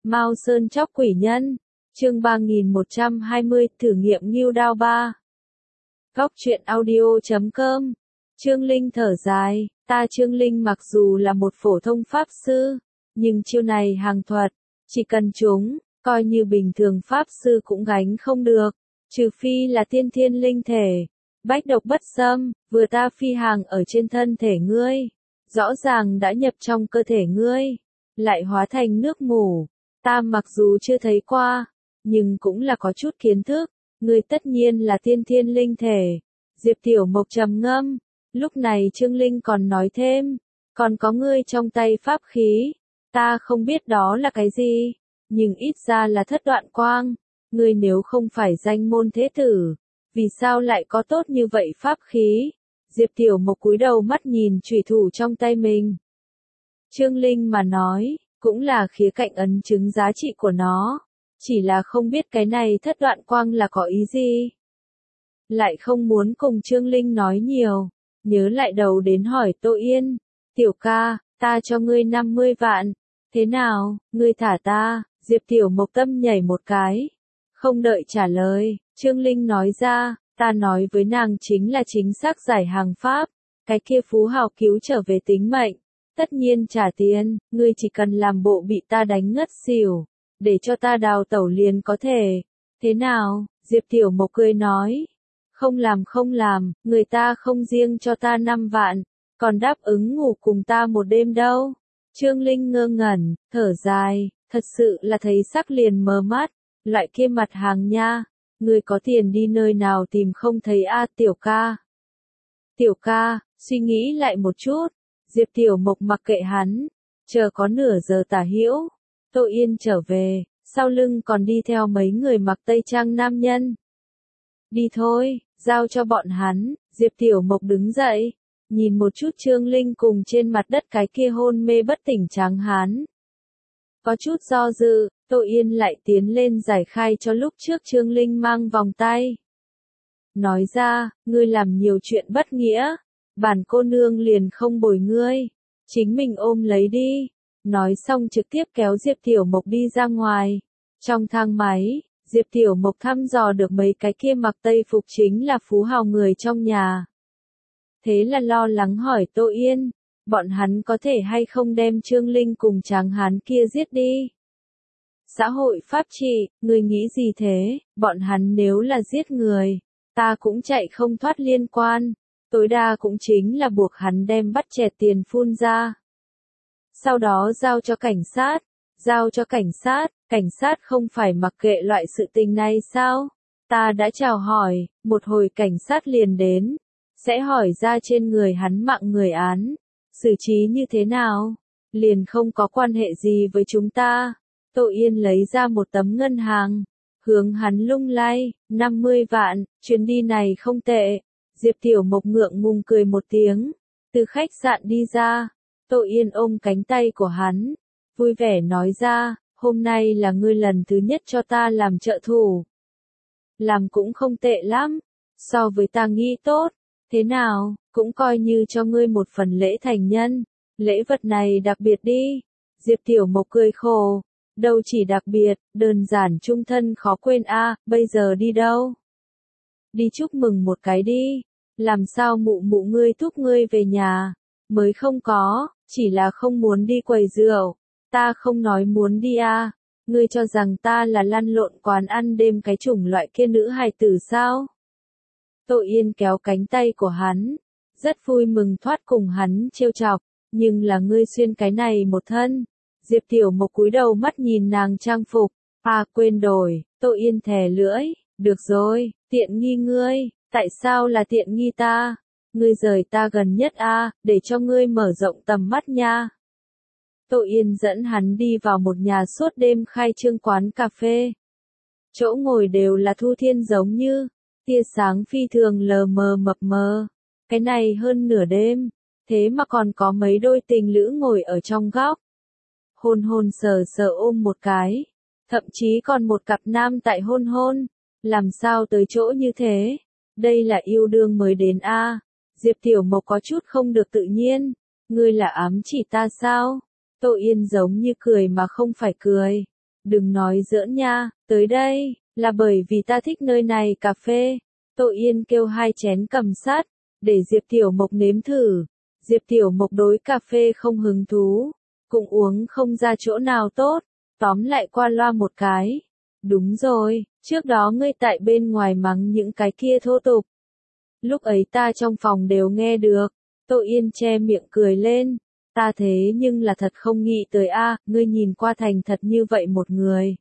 Mao Sơn chóc quỷ nhân, chương 3120, thử nghiệm Ngưu Đao 3. Góc truyện audio.com. Trương Linh thở dài, Trương Linh mặc dù là một phổ thông pháp sư, nhưng chiêu này hàng thuật, chỉ cần chúng, coi như bình thường pháp sư cũng gánh không được, trừ phi là tiên thiên linh thể, bách độc bất xâm, vừa phi hàng ở trên thân thể ngươi, rõ ràng đã nhập trong cơ thể ngươi, lại hóa thành nước ngủ. Ta mặc dù chưa thấy qua, nhưng cũng là có chút kiến thức, ngươi tất nhiên là tiên thiên linh thể. Diệp Tiểu Mộc trầm ngâm, lúc này Trương Linh còn nói thêm, còn có ngươi trong tay pháp khí, ta không biết đó là cái gì, nhưng ít ra là thất đoạn quang, ngươi nếu không phải danh môn thế tử, vì sao lại có tốt như vậy pháp khí? Diệp Tiểu Mộc cúi đầu mắt nhìn chủy thủ trong tay mình. Trương Linh mà nói, cũng là khía cạnh ấn chứng giá trị của nó, chỉ là không biết cái này thất đoạn quang là có ý gì. Lại không muốn cùng Trương Linh nói nhiều, nhớ lại đầu đến hỏi Tô Yên, tiểu ca, ta cho ngươi 50 vạn, thế nào, ngươi thả ta? Diệp Tiểu Mộc tâm nhảy một cái, không đợi trả lời, Trương Linh nói ra, ta nói với nàng chính là chính xác giải hàng pháp, cái kia phú hào cứu trở về tính mệnh. Tất nhiên trả tiền, ngươi chỉ cần làm bộ bị ta đánh ngất xỉu, để cho ta đào tẩu liền có thể. Thế nào? Diệp Tiểu Mộc cười nói. Không làm, người ta không riêng cho ta 5 vạn, còn đáp ứng ngủ cùng ta một đêm đâu. Trương Linh ngơ ngẩn, thở dài, thật sự là thấy sắc liền mờ mắt, loại kia mặt hàng nha, ngươi có tiền đi nơi nào tìm không thấy tiểu ca. Tiểu ca, suy nghĩ lại một chút. Diệp Tiểu Mộc mặc kệ hắn, chờ có nửa giờ tả hữu, Tô Yên trở về, sau lưng còn đi theo mấy người mặc tây trang nam nhân. Đi thôi, giao cho bọn hắn. Diệp Tiểu Mộc đứng dậy, nhìn một chút Trương Linh cùng trên mặt đất cái kia hôn mê bất tỉnh tráng hán. Có chút do dự, Tô Yên lại tiến lên giải khai cho lúc trước Trương Linh mang vòng tay. Nói ra, ngươi làm nhiều chuyện bất nghĩa. Bản cô nương liền không bồi ngươi, chính mình ôm lấy đi. Nói xong trực tiếp kéo Diệp Tiểu Mộc đi ra ngoài. Trong thang máy, Diệp Tiểu Mộc thăm dò được mấy cái kia mặc tây phục chính là phú hào người trong nhà. Thế là lo lắng hỏi Tô Yên, bọn hắn có thể hay không đem Trương Linh cùng tráng hán kia giết đi? Xã hội pháp trị, ngươi nghĩ gì thế? Bọn hắn nếu là giết người, ta cũng chạy không thoát liên quan. Tối đa cũng chính là buộc hắn đem bắt chẹt tiền phun ra. Sau đó giao cho cảnh sát. Cảnh sát không phải mặc kệ loại sự tình này sao? Ta đã chào hỏi, một hồi cảnh sát liền đến. Sẽ hỏi ra trên người hắn mạng người án. Xử trí như thế nào? Liền không có quan hệ gì với chúng ta. Tô Yên lấy ra một tấm ngân hàng. Hướng hắn lung lay, 50 vạn, chuyến đi này không tệ. Diệp Tiểu Mộc ngượng ngùng cười một tiếng, từ khách sạn đi ra, Tô Yên ôm cánh tay của hắn, vui vẻ nói ra, hôm nay là ngươi lần thứ nhất cho ta làm trợ thủ. Làm cũng không tệ lắm, so với ta nghĩ tốt, thế nào, cũng coi như cho ngươi một phần lễ thành nhân, lễ vật này đặc biệt đi. Diệp Tiểu Mộc cười khổ, đâu chỉ đặc biệt, đơn giản chung thân khó quên bây giờ đi đâu? Đi chúc mừng một cái đi. Làm sao mụ ngươi thúc ngươi về nhà? Mới không có, chỉ là không muốn đi quầy rượu. Ta không nói muốn đi Ngươi cho rằng ta là lăn lộn quán ăn đêm cái chủng loại kia nữ hài tử sao? Tô Yên kéo cánh tay của hắn, rất vui mừng thoát cùng hắn trêu chọc, nhưng là ngươi xuyên cái này một thân. Diệp Tiểu Mộc cúi đầu mắt nhìn nàng trang phục, quên đổi. Tô Yên thè lưỡi, được rồi, tiện nghi ngươi. Tại sao là tiện nghi ta? Ngươi rời ta gần nhất để cho ngươi mở rộng tầm mắt nha. Tô Yên dẫn hắn đi vào một nhà suốt đêm khai trương quán cà phê. Chỗ ngồi đều là thu thiên giống như, tia sáng phi thường lờ mờ mập mờ. Cái này hơn nửa đêm, thế mà còn có mấy đôi tình lữ ngồi ở trong góc. Hôn hôn sờ sờ ôm một cái, thậm chí còn một cặp nam tại hôn hôn. Làm sao tới chỗ như thế? Đây là yêu đương mới đến Diệp Tiểu Mộc có chút không được tự nhiên. Ngươi là ám chỉ ta sao? Tô Yên giống như cười mà không phải cười. Đừng nói giỡn nha, tới đây, là bởi vì ta thích nơi này cà phê. Tô Yên kêu 2 chén cầm sắt, để Diệp Tiểu Mộc nếm thử. Diệp Tiểu Mộc đối cà phê không hứng thú, cũng uống không ra chỗ nào tốt, tóm lại qua loa một cái. Đúng rồi, trước đó ngươi tại bên ngoài mắng những cái kia thô tục. Lúc ấy ta trong phòng đều nghe được. Tô Yên che miệng cười lên. Ta thế nhưng là thật không nghĩ tới ngươi nhìn qua thành thật như vậy một người.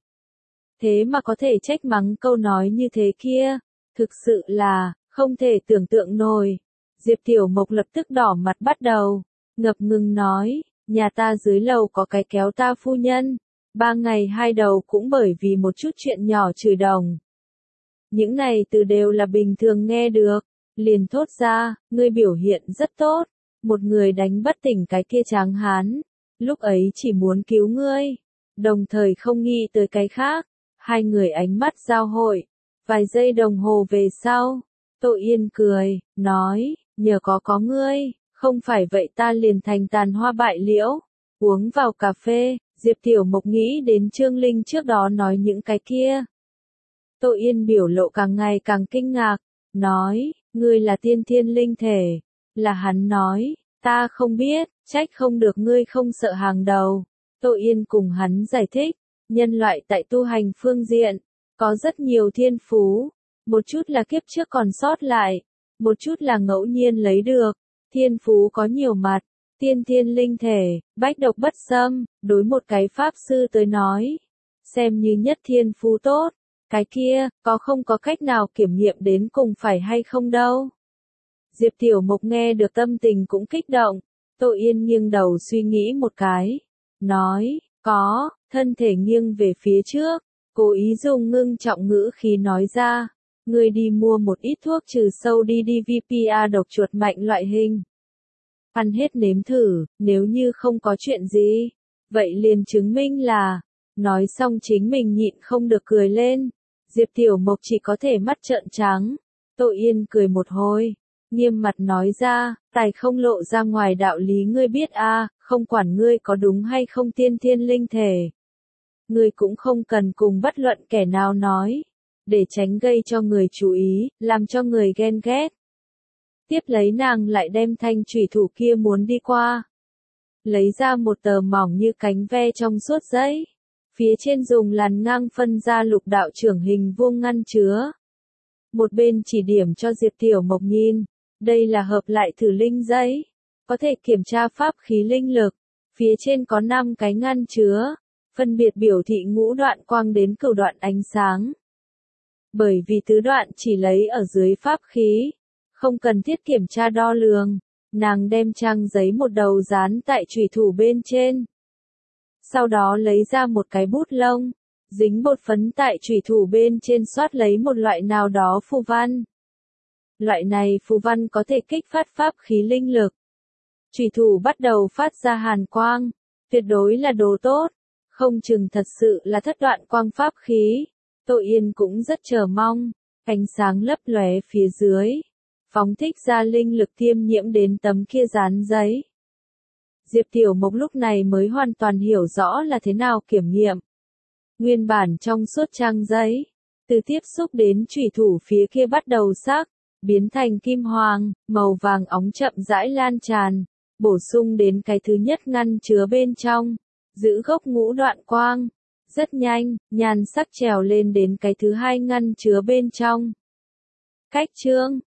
Thế mà có thể trách mắng câu nói như thế kia. Thực sự là, không thể tưởng tượng nổi. Diệp Tiểu Mộc lập tức đỏ mặt bắt đầu. Ngập ngừng nói, nhà ta dưới lầu có cái kéo ta phu nhân. 3 ngày 2 đầu cũng bởi vì một chút chuyện nhỏ chửi đồng. Những này từ đều là bình thường nghe được. Liền thốt ra, ngươi biểu hiện rất tốt. Một người đánh bất tỉnh cái kia tráng hán. Lúc ấy chỉ muốn cứu ngươi. Đồng thời không nghĩ tới cái khác. 2 người ánh mắt giao hội. Vài giây đồng hồ về sau. Tô Yên cười, nói, nhờ có ngươi. Không phải vậy ta liền thành tàn hoa bại liễu. Uống vào cà phê, Diệp Tiểu Mộc nghĩ đến Trương Linh trước đó nói những cái kia. Tô Yên biểu lộ càng ngày càng kinh ngạc. Nói, ngươi là tiên thiên linh thể. Là hắn nói, ta không biết, trách không được ngươi không sợ hàng đầu. Tô Yên cùng hắn giải thích, nhân loại tại tu hành phương diện, có rất nhiều thiên phú. Một chút là kiếp trước còn sót lại, một chút là ngẫu nhiên lấy được. Thiên phú có nhiều mặt, tiên thiên linh thể, bách độc bất xâm, đối một cái pháp sư tới nói. Xem như nhất thiên phú tốt. Cái kia, có không có cách nào kiểm nghiệm đến cùng phải hay không đâu. Diệp Tiểu Mộc nghe được tâm tình cũng kích động. Tô Yên nghiêng đầu suy nghĩ một cái. Nói, có, thân thể nghiêng về phía trước. Cố ý dùng ngưng trọng ngữ khí nói ra. Ngươi đi mua một ít thuốc trừ sâu đi DVPA độc chuột mạnh loại hình. Ăn hết nếm thử, nếu như không có chuyện gì. Vậy liền chứng minh là. Nói xong chính mình nhịn không được cười lên. Diệp Tiểu Mộc chỉ có thể mắt trợn trắng. Tô Yên cười một hồi. Nghiêm mặt nói ra, tài không lộ ra ngoài đạo lý ngươi biết không quản ngươi có đúng hay không tiên thiên linh thể. Ngươi cũng không cần cùng bất luận kẻ nào nói. Để tránh gây cho người chú ý, làm cho người ghen ghét. Tiếp lấy nàng lại đem thanh chủy thủ kia muốn đi qua. Lấy ra một tờ mỏng như cánh ve trong suốt giấy. Phía trên dùng làn ngang phân ra lục đạo trưởng hình vuông ngăn chứa. Một bên chỉ điểm cho Diệp Tiểu Mộc nhìn. Đây là hợp lại thử linh giấy. Có thể kiểm tra pháp khí linh lực. Phía trên có 5 cái ngăn chứa. Phân biệt biểu thị ngũ đoạn quang đến cửu đoạn ánh sáng. Bởi vì tứ đoạn chỉ lấy ở dưới pháp khí. Không cần thiết kiểm tra đo lường. Nàng đem trang giấy một đầu dán tại chủy thủ bên trên. Sau đó lấy ra một cái bút lông. Dính bột phấn tại chủy thủ bên trên xoát lấy một loại nào đó phù văn. Loại này phù văn có thể kích phát pháp khí linh lực. Chủy thủ bắt đầu phát ra hàn quang. Tuyệt đối là đồ tốt. Không chừng thật sự là thất đoạn quang pháp khí. Tô Yên cũng rất chờ mong. Ánh sáng lấp lóe phía dưới. Phóng thích ra linh lực tiêm nhiễm đến tấm kia dán giấy. Diệp Tiểu Mộc lúc này mới hoàn toàn hiểu rõ là thế nào kiểm nghiệm. Nguyên bản trong suốt trang giấy. Từ tiếp xúc đến chủy thủ phía kia bắt đầu sắc. Biến thành kim hoàng, màu vàng óng chậm rãi lan tràn. Bổ sung đến cái thứ nhất ngăn chứa bên trong. Giữ gốc ngũ đoạn quang. Rất nhanh, nhan sắc trèo lên đến cái thứ hai ngăn chứa bên trong. Cách chương